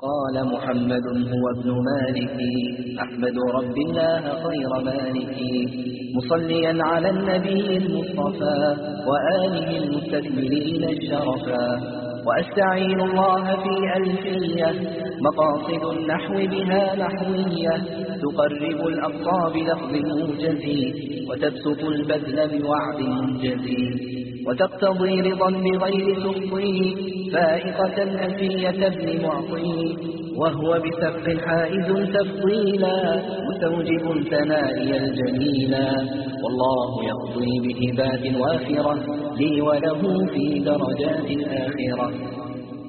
قال محمد هو ابن مالك أحمد رب الله خير مالك مصليا على النبي المصطفى وآله المستكملين الشرفا وأستعين الله في ألفية مقاصد النحو بها نحوية تقرب الأقصى بلفظ موجز وتبسط البذل بوعد منجز وتقتضي رضا بغير سخط فائقة ألفية ابن معطي وهو بسبق حائز تفضيلا مستوجب ثنائي الجميلا والله يقضي بهبات وافرة لي وله في درجات الآخرة.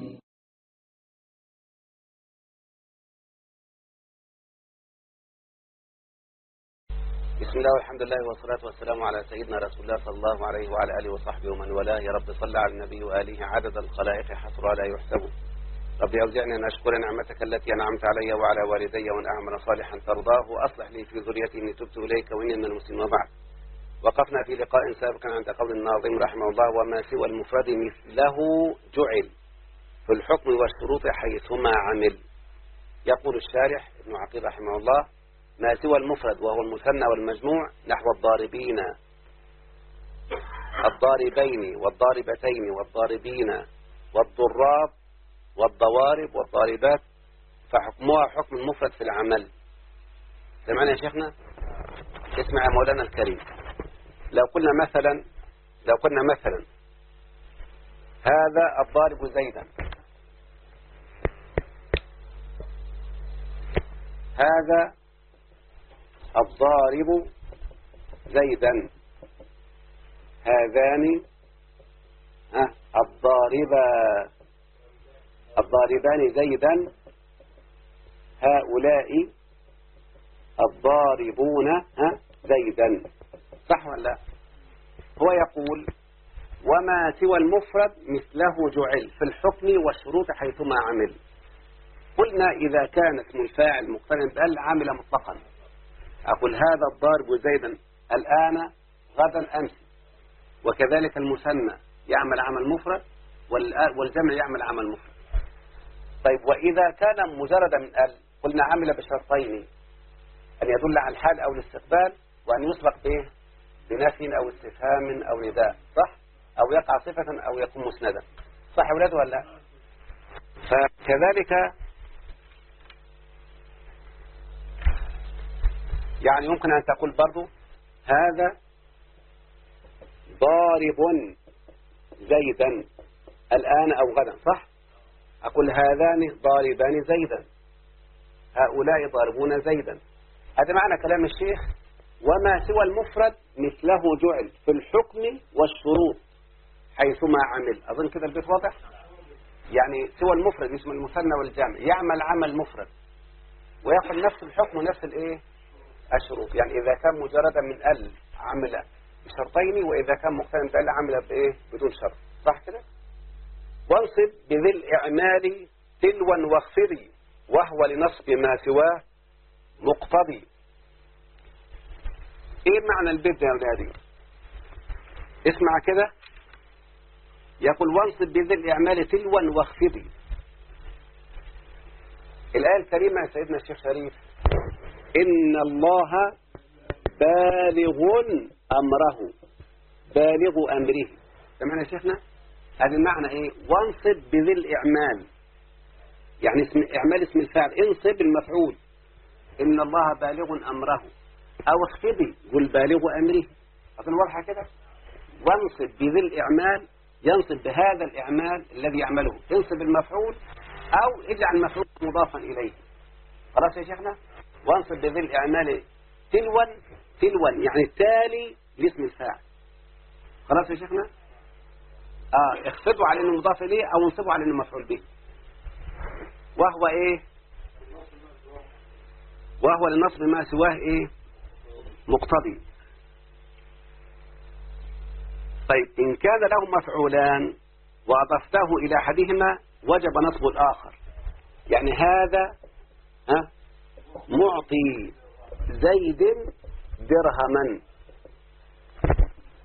بسم الله والحمد لله والصلاة والسلام على سيدنا رسول الله صلى الله عليه وعلى آله وصحبه ومن والاه. يا رب صل على النبي وآله عدد الخلائق حصرها لا يحسب. رب أوزعني أن أشكر نعمتك التي أنعمت علي وعلى والدي وأن أعمل صالحا ترضاه وأصلح لي في ذريتي إني تبت إليك وإني من المسلمين. وبعد، وقفنا في لقاء سابق عند قول الناظم رحمه الله: وما سوى المفرد مثله جعل في الحكم والشروط حيثما عمل. يقول الشارح ابن عقيل رحمه الله: ما سوى المفرد وهو المثنى والمجموع نحو الضاربين الضاربين والضاربتين والضاربين والضراب والضوارب والضاربات فحكمها حكم المفرد في العمل. سمعنا يا شيخنا؟ اسمع يا مولانا الكريم. لو قلنا مثلا هذا الضارب زيدا، هذا الضارب زيدا، هذان الضاربان زيدا، هؤلاء الضاربون زيدا. صح ولا لا؟ هو يقول: وما سوى المفرد مثله جعل في الحكم والشروط حيثما عمل. قلنا إذا كان اسم الفاعل مقترن بال عامل مطلقا، أقول هذا الضارب زيدا الآن غدا أمس، وكذلك المثنى يعمل عمل مفرد والجمع يعمل عمل مفرد. طيب، وإذا كان مجردا من ال قلنا عمل بشرطين: أن يدل على الحال أو الاستقبال، وأن يسبق به بنفي أو استفهام أو نداء، صح؟ أو يقع صفة أو يكون مسندا. صح ولا لا؟ فكذلك يعني يمكن أن تقول برضو هذا ضارب زيدا الآن أو غدا، صح؟ أقول هذان ضاربان زيدا، هؤلاء ضاربون زيدا. هذا معنى كلام الشيخ: وما سوى المفرد مثله جعل في الحكم والشروط حيثما عمل. أظن كده البيت واضح؟ يعني سوى المفرد اسم المثنى والجمع يعمل عمل مفرد ويأخذ نفس الحكم ونفس الشروط. يعني إذا كان مجردا من ال عمل بشرطين، وإذا كان مقترن بال عمل بدون شرط. صح كده؟ وانصب بذي الإعمال تلوا واخفضي وهو لنصب ما سواه مقتضي. ايه معنى البيت يا أولادي؟ اسمع كده، يقول: وانصب بذي الإعمال تلوا واخفضي. الآية الكريمة يا سيدنا الشيخ شريف: إن الله بالغ أمره، بالغ أمره. سمعنا يا شيخنا؟ هذا المعنى إيه؟ وانصب بذي الإعمال، يعني إعمال اسم الفاعل، انصب المفعول إن الله بالغ أمره، أو اخفضي قل بالغ أمره. أظن واضحة كده؟ وانصب بذي الإعمال، ينصب بهذا الإعمال الذي يعمله، انصب المفعول أو اجعل المفعول مضافا إليه. خلاص يا شيخنا؟ وانصب بذي الإعمال تلوا يعني التالي لاسم الفاعل. خلاص يا شيخنا؟ اخفضوا على انه مضاف اليه او انصبوا على انه مفعول به. وهو ايه؟ وهو لنصب ما سواه ايه؟ مقتضي. طيب، ان كان له مفعولان واضفته الى احدهما وجب نصب الاخر. يعني هذا معطي زيد درهما.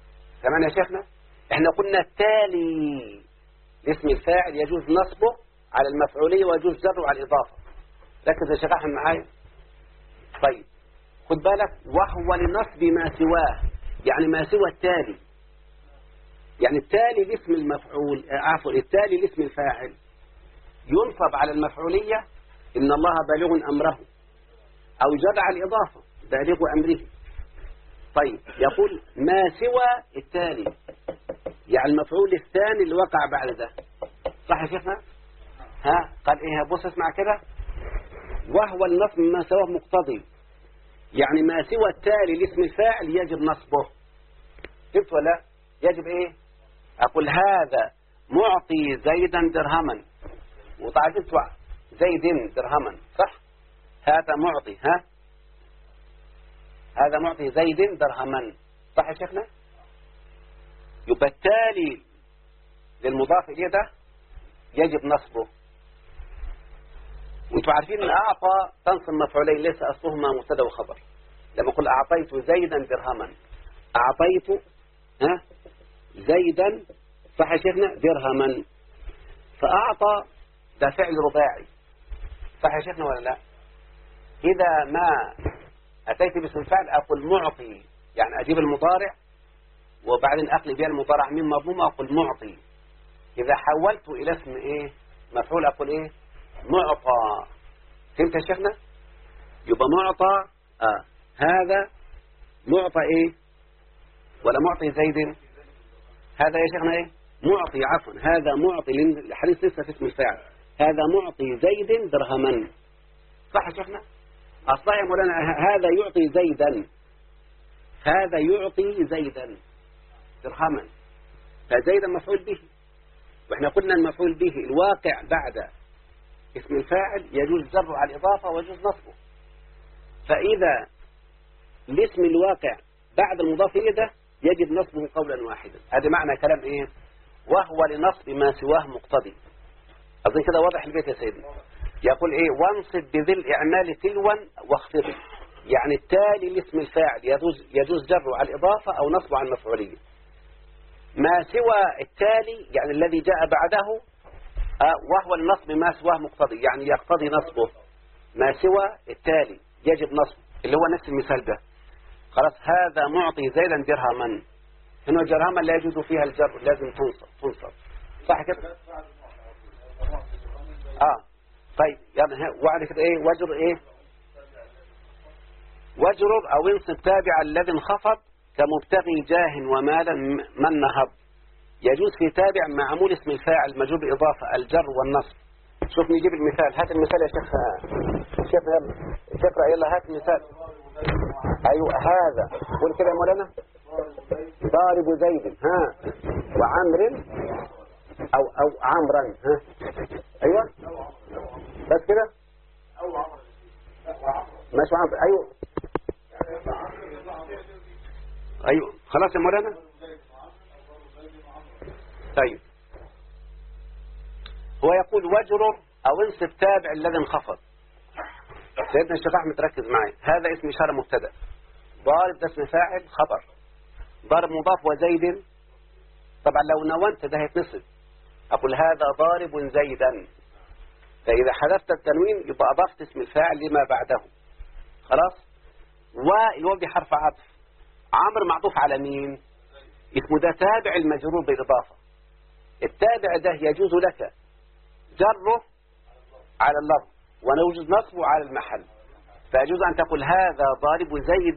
تمام يا شيخنا؟ احنا قلنا التالي لاسم الفاعل يجوز نصبه على المفعولية ويجوز جره على الإضافة. ركز يا شيخ أحمد معايا. طيب خد بالك، وهو لنصب ما سواه، يعني ما سوى التالي، يعني التالي لاسم المفعول، عفوا التالي لاسم الفاعل ينصب على المفعولية إن الله بالغ أمره، أو جر على الإضافة بالغ أمره. طيب يقول ما سوى التالي، يعني المفعول الثاني اللي وقع بعد ده. صح يا شيخنا؟ ها قال إيه؟ بص اسمع كده، وهو النصب ما سواه مقتضي، يعني ما سوى التالي لاسم الفاعل يجب نصبه. فهمت ولا؟ يجب إيه؟ أقول هذا معطي زيدا درهما، وطبعا زيد درهما، صح؟ هذا معطي، ها هذا معطي زيد درهما، صح يا شيخنا؟ يبقى التالي للمضاف إليه ده يجب نصبه. وانتم عارفين ان اعطى تنصب مفعولين ليس اصلهما مبتدا وخبر. لما اقول اعطيت زيدا درهما، اعطيت زيدا، صح يا شيخنا، درهما، فاعطى ده فعل رباعي، صح يا شيخنا ولا لا؟ اذا ما اتيت باسم الفعل اقول معطي، يعني اجيب المضارع وبعدين اقلب بها المضارع من مضموم اقول معطي. اذا حولت الى اسم ايه مفعول اقول ايه معطى. فهمت يا شيخنا؟ يبقى معطى هذا معطى ايه ولا معطي زيد؟ هذا يا شيخنا ايه معطي، عفوا هذا معطي، لان الحديث لسه في اسم الفاعل، هذا معطي زيد درهما، صح يا شيخنا؟ اصلا يا مولانا هذا يعطي زيدا، هذا يعطي زيدا درهما، فزيدا مفعول به، واحنا قلنا المفعول به الواقع بعد اسم الفاعل يجوز جره على الإضافة ويجوز نصبه. فإذا الاسم الواقع بعد المضاف إليه ده يجب نصبه قولا واحدا. هذا معنى كلام إيه؟ وهو لنصب ما سواه مقتضي. أظن كده واضح البيت يا سيدنا. يقول إيه؟ وانصب بذي الإعمال تلوا واخفض، يعني التالي لاسم الفاعل يجوز جره على الإضافة أو نصبه على المفعولية. ما سوى التالي يعني الذي جاء بعده وهو النصب ما سواه مقتضي، يعني يقتضي نصبه. ما سوى التالي يجب نصبه، اللي هو نفس المثال ده. خلاص هذا معطي زيدا درهما، هنا درهما لا يجوز فيها الجر، لازم تنصب، صح كده؟ طيب يعني وعد كده ايه وجر ايه وجرر او انصب تابع الذي انخفض كمبتغي جاه ومالا من نهض. يجوز في تابع معمول اسم الفاعل مجرور بالإضافة الجر والنصب. شوف نجيب المثال، هات المثال يا شيخ، يلا هات المثال. أيوة هذا قول كده يا مولانا، ضارب زيد وعمر أو عمرا أيوة بس كده ماشي عمرو أيوة خلاص يا مولانا. طيب هو يقول وجرر أو انصب تابع الذي انخفض. سيدنا الشيخ أحمد ركز معي، هذا اسم إشارة مبتدا، ضارب ده اسم فاعل خبر، ضارب مضاف وزيد، طبعا لو نونت ده هيتنصب، أقول هذا ضارب زيدا، فإذا حذفت التنوين يبقى أضفت اسم الفاعل لما بعده. خلاص؟ والواو دي حرف عطف، عمرو معطوف على مين؟ اسمه ده تابع المجرور بالإضافة. التابع ده يجوز لك جره على اللفظ ونوجد نصبه على المحل، فيجوز أن تقول هذا ضارب زيد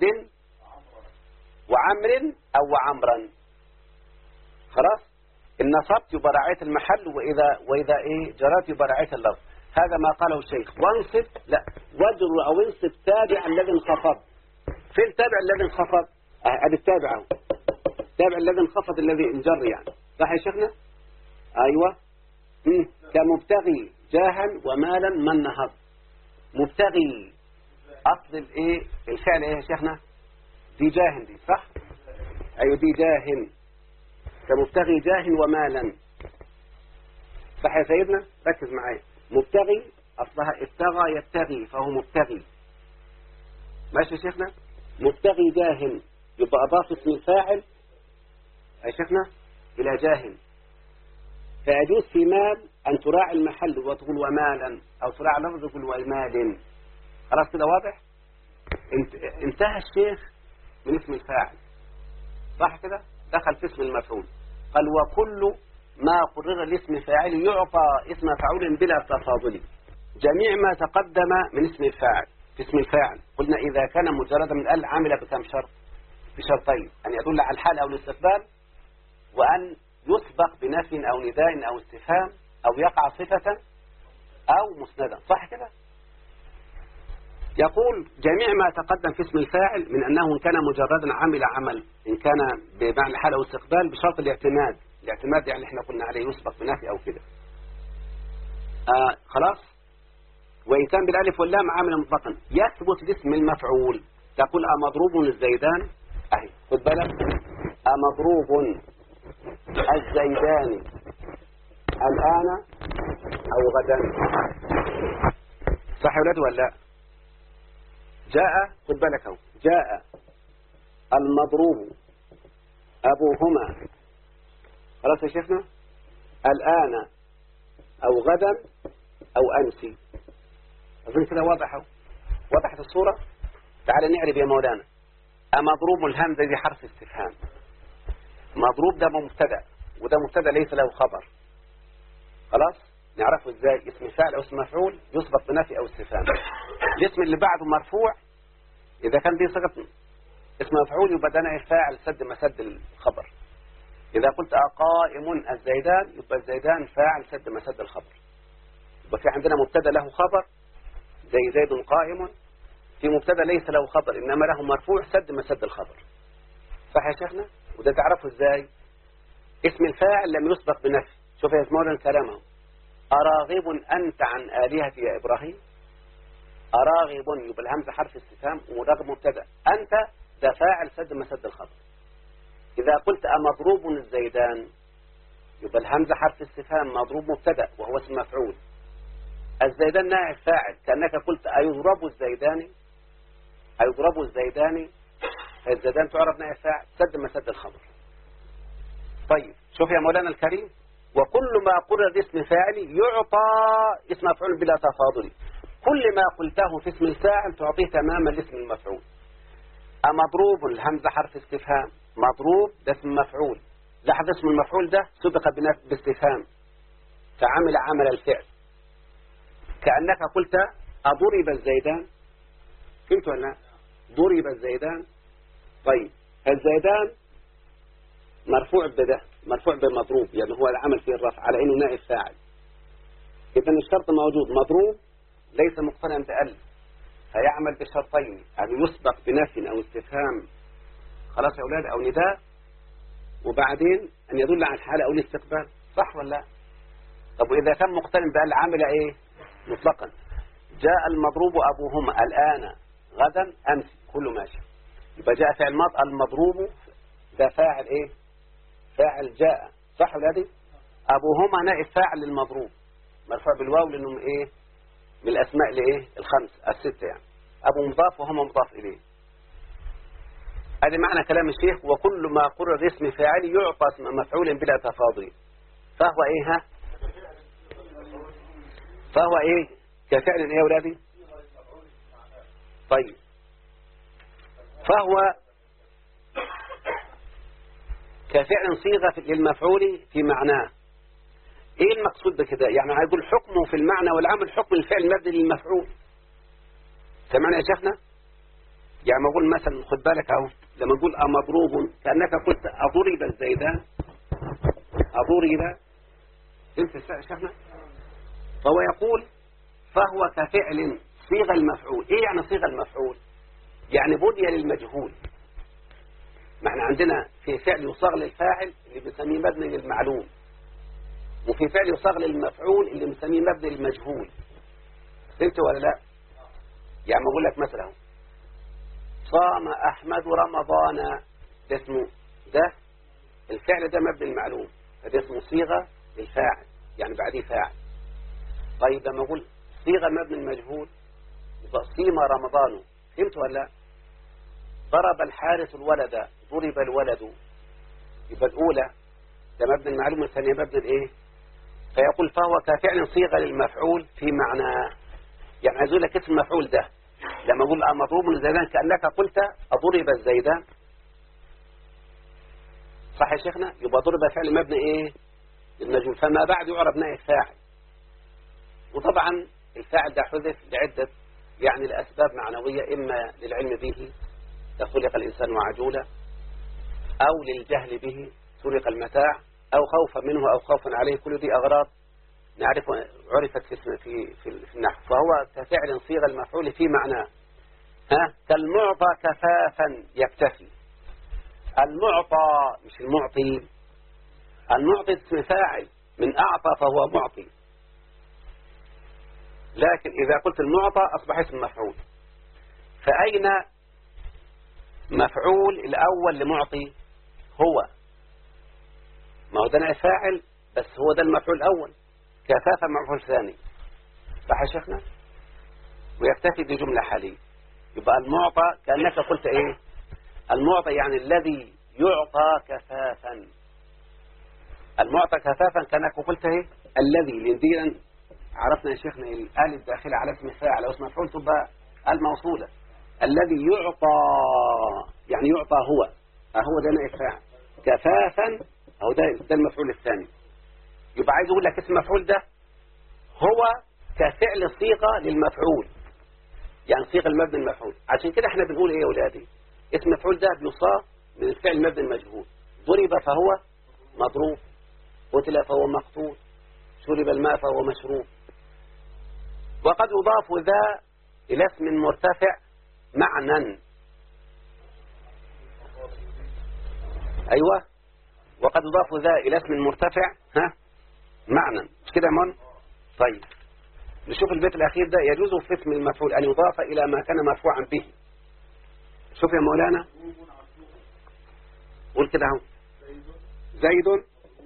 وعمر أو وعمرا. خلاص؟ إن نصبت يبقى رعاية المحل، وإذا إيه جرت يبقى رعاية اللفظ. هذا ما قاله الشيخ. وانصب لا وجر أو انصب تابع الذي انخفض. في التابع الذي انخفض هذا التابع اهو، التابع الذي انخفض الذي انجر يعني، صح يا شيخنا؟ أيوة كمبتغي جاها ومالا من نهض. مبتغي أصل الإيه الفعل إيه يا شيخنا؟ دي جاه دي، صح؟ أيوة دي جاه، كمبتغي جاه ومالا، صح يا سيدنا؟ ركز معايا. مبتغي أصلها ابتغى يبتغي فهو مبتغي، ماشي يا شيخنا؟ مبتغي جاه يبقى أضاف اسم الفاعل يا شيخنا إلى جاه، فيجوز في مال أن تراعي المحل وتقول ومالا، أو تراعي اللفظ وتقول ومال. خلاص كده واضح؟ انتهى الشيخ من اسم الفاعل، صح كده؟ دخل في اسم المفعول. قال وكل ما قرر الاسم فاعل يعطى اسم فاعل بلا تفاضل. جميع ما تقدم من اسم الفاعل في اسم الفاعل قلنا إذا كان مجردا من ال عامل بكم شرط؟ بشرطين: أن يدل على الحال أو الاستقبال، وأن يسبق بنفي أو نداء أو استفهام، أو يقع صفة أو مسندا، صح كده؟ يقول جميع ما تقدم في اسم الفاعل من أنه إن كان مجردا عمل عمل، إن كان بمعنى الحال أو الاستقبال بشرط الاعتماد. الاعتماد يعني احنا قلنا عليه يسبق بنفي أو كده. خلاص. وإن كان بالالف واللام عاملا مطلقا يثبت باسم المفعول. تقول أمضروب الزيدان، أهي خد بالك، أمضروب الزيدان الآن أو غدا، صح يا ولاد ولا لا؟ جاء، خد بالك اهو، جاء المضروب أبوهما، خلاص يا شيخنا، الآن أو غدا أو أمسي. أظن كده واضح اهو، وضحت الصورة. تعال نعرف يا مولانا. أمضروب الهمزة دي حرف استفهام. مضروب ده مبتدا، وده مبتدا ليس له خبر. خلاص نعرفه ازاي؟ اسم فاعل او اسم مفعول يسبق بنفي او استفهام. الاسم اللي بعده مرفوع اذا كان دي صيغه اسم مفعول يبقى ده نائب فاعل سد مسد الخبر. اذا قلت قائم الزيدان يبقى الزيدان فاعل سد مسد الخبر. يبقى في عندنا مبتدا له خبر زي زيد قائم، في مبتدا ليس له خبر انما له مرفوع سد مسد الخبر، صح يا شيخنا؟ وده تعرفه ازاي؟ اسم الفاعل لم يسبق بنفي. شوف يا مولانا كلامه: أراغب أنت عن آلهتي يا إبراهيم. أراغب يبقى الهمزة حرف استفهام وراغب مبتدا، أنت ده فاعل سد مسد الخبر. إذا قلت أمضروب الزيدان يبقى الهمزة حرف استفهام مضروب مبتدا وهو اسم مفعول. الزيدان نائب فاعل، كأنك قلت أيضرب الزيدان، أيضرب الزيدان، الزيدان تعرف نائب فاعل سد مسد الخبر. طيب شوف يا مولانا الكريم، وكل ما قرر اسم فاعل يعطى اسم مفعول بلا تفاضل. كل ما قلته في اسم الفاعل تعطيه تماما الاسم المفعول. أمضروب الهمزة حرف استفهام، مضروب ده اسم مفعول. لاحظ اسم المفعول ده سبق باستفهام فعمل عمل الفعل، كأنك قلت أضرب الزيدان. فهمت ولا لا؟ ضرب الزيدان. طيب الزيدان مرفوع بده، مرفوع بمضروب، يعني هو العمل فيه الرفع على انه نائب فاعل. اذا الشرط موجود، مضروب ليس مقترنا بألف، فيعمل بشرطين: ان يسبق بنفي او استفهام، خلاص يا اولاد، او نداء، وبعدين ان يدل على الحاله او الاستقبال، صح ولا لا؟ طب واذا كان مقترن بأل عمل ايه؟ مطلقا. جاء المضروب ابوهما الان غدا امس، كله ماشي. يبقى جاء فعل ماض، المضروب ده فاعل ايه؟ فاعل جاء، صح ولا دي؟ أبوهما نائب فاعل للمضروب مرفوع بالواو لأنهم إيه؟ من الأسماء لإيه؟ الستة يعني. أبو مضاف وهما مضاف إليه. هذا معنى كلام الشيخ: وكل ما قرر اسم فاعل يعطى اسم مفعول بلا تفاضل. فهو إيه ها؟ فهو إيه؟ كفعل إيه يا أولادي؟ طيب فهو كفعل صيغة للمفعول في معناه. ايه المقصود بكده؟ يعني هيقول حكمه في المعنى والعمل حكم الفعل مبني للمفعول. سمعنا يا شيخنا؟ يعني ما اقول مثلا، خد بالك اهو، لما نقول أمضروب كأنك قلت أضرب الزيدان، أضرب، فهمت يا شيخنا؟ فهو يقول فهو كفعل صيغة المفعول. ايه يعني صيغة المفعول؟ يعني بني للمجهول. ما احنا عندنا في فعل يصاغ للفاعل اللي بنسميه مبني للمعلوم، وفي فعل يصاغ للمفعول اللي بنسميه مبني للمجهول. فهمت ولا لا؟ يعني ما اقول لك مثلا صام احمد رمضان، ده اسمه، ده الفعل ده مبني للمعلوم، فده اسمه صيغه للفاعل، يعني بعديه فاعل. طيب لما اقول صيغه مبني للمجهول يبقى صيم رمضان. فهمت ولا لا؟ ضرب الحارس الولد، ضرب الولد، يبقى الأولى ده مبني المعلوم، الثانية مبني الإيه؟ فيقول فهو كفعل صيغة للمفعول في معناه. يعني عايز أقول لك اسم المفعول ده لما أقول مضروب زيدان كأنك قلت أضرب الزيدان، صح يا شيخنا؟ يبقى ضرب فعل مبني إيه؟ المجهول، فما بعد يعرب نائب فاعل. وطبعا الفاعل ده حذف لعدة يعني الأسباب معنوية، إما للعلم به خلق الإنسان وعجولا، أو للجهل به سرق المتاع، أو خوفا منه أو خوفا عليه. كل دي أغراض نعرف عرفت في النحو. فهو كفعل صيغة المفعول في معناه. كالمعطى كفافا يكتفي. المعطى مش المعطي، المعطي اسم فاعل من أعطى فهو معطي، لكن إذا قلت المعطى أصبح اسم مفعول. فأين مفعول الأول لمعطي؟ هو ما هو ده نائب فاعل، بس هو ده المفعول الأول. كفافا مفعول ثاني، صح يا شيخنا؟ ويكتفي بجملة حالية. يبقى المعطى كأنك قلت إيه؟ المعطى يعني الذي يعطى كفافا. المعطى كفافا كأنك قلت إيه؟ الذي. لأن عرفنا يا شيخنا الآل الداخلة على اسم فاعل أو اسم مفعول تبقى الموصولة. الذي يعطى يعني يعطى هو ده نائب فاعل. كفافا أو ده المفعول الثاني. يبقى عايز أقول لك اسم المفعول ده هو كفعل صيغة للمفعول، يعني صيغة المبني المفعول. عشان كده احنا بنقول ايه يا ولادي؟ اسم المفعول ده بيصاغ من الفعل المبني المجهول. ضرب فهو مضروب، قتل فهو مقتول، شرب الماء فهو مشروب. وقد يضاف ذا إلى اسم مرتفع معنى. أيوة، وقد يضاف ذا إلى اسم مرتفع معنى، مش كده يا من؟ طيب نشوف البيت الأخير ده. يجوز في اسم المفعول أن يضاف إلى ما كان مرفوعا به. شوف يا مولانا، قول كده اهو: زيد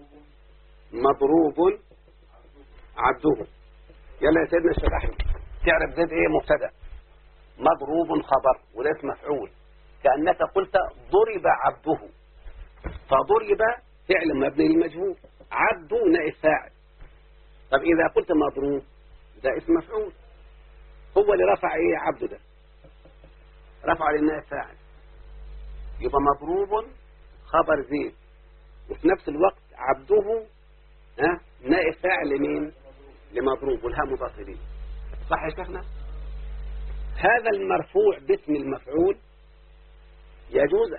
مضروب عبده. يلا يا سيدنا الشيخ أحمد، تعرف زيد إيه؟ مبتدأ، مضروب خبر، وده اسم مفعول. كأنك قلت ضرب عبده، فضرب فعل مبني للمجهول، عبده نائب فاعل. طب إذا قلت مضروب ده اسم مفعول، هو اللي رفع ايه عبده ده؟ رفع للنائب فاعل. يبقى مضروب خبر زيد، وفي نفس الوقت عبده نائب فاعل لمين؟ لمضروب، والها مضاف اليه. صح يا شيخنا؟ هذا المرفوع باسم المفعول يجوز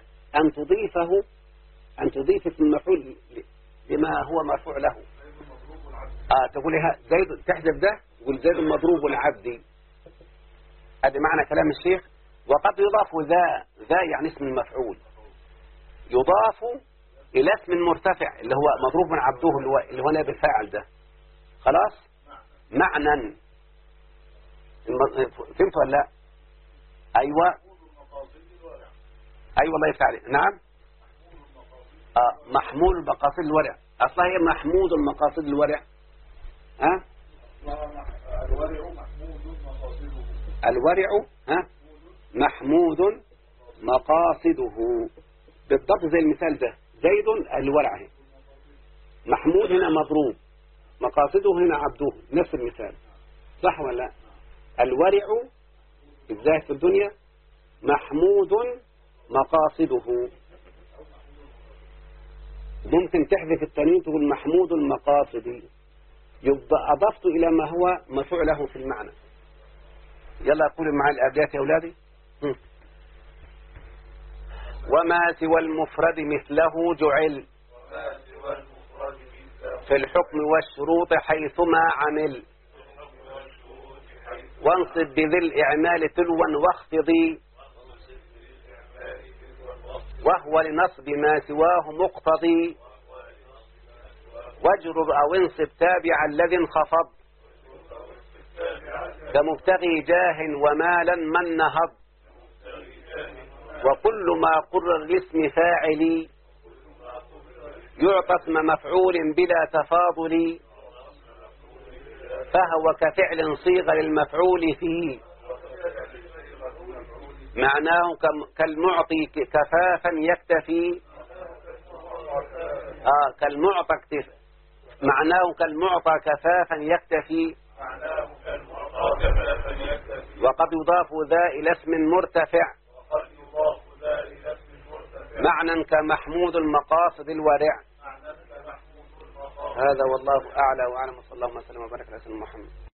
أن تضيف اسم المفعول لما هو مرفوع له. تقول زيد، تحذف ده والزيد المضروب والعبدي. هذا معنى كلام الشيخ. وقد يضاف ذا يعني اسم المفعول، يضاف إلى اسم مرتفع اللي هو مضروب من عبده اللي هو نائب الفاعل ده. خلاص؟ معنى. فهمت ولا لا؟ أيوة الله يفتح عليك. نعم، محمول المقاصد الورع. أصلا هي محمود المقاصد الورع. الورع محمود مقاصده، بالضبط زي المثال ده. زيد الورع هي. محمود هنا مضروب، مقاصده هنا عبده، نفس المثال. صح ولا لا؟ الورع الزاهد في الدنيا، محمود مقاصده. ممكن تحذف التنوين تقول محمود المقاصد، يبقى أضفت إلى ما هو مرفوع له في المعنى. يلا قولوا معي الأبيات يا أولادي. وما سوى المفرد مثله جعل في الحكم والشروط حيثما عمل، وانصب بذي الإعمال تلوا واخفضي، وهو لنصب ما سواه مقتضي، واجرر أو انصب تابع الذي انخفض، كمبتغي جاه ومالا من نهض، وكل ما قرر لاسم فاعل يعطى اسم مفعول بلا تفاضل، فهو كفعل صيغ للمفعول فيه، معناه كالمعطي كفافا يكتفي. كالمعطى معناه كالمعطى كفافا يكتفي وقد يضاف ذا إلى اسم مرتفع معنى كمحمود المقاصد الورع. هذا والله أعلى وأعلم، وصلى الله وسلم وبارك على سيدنا محمد.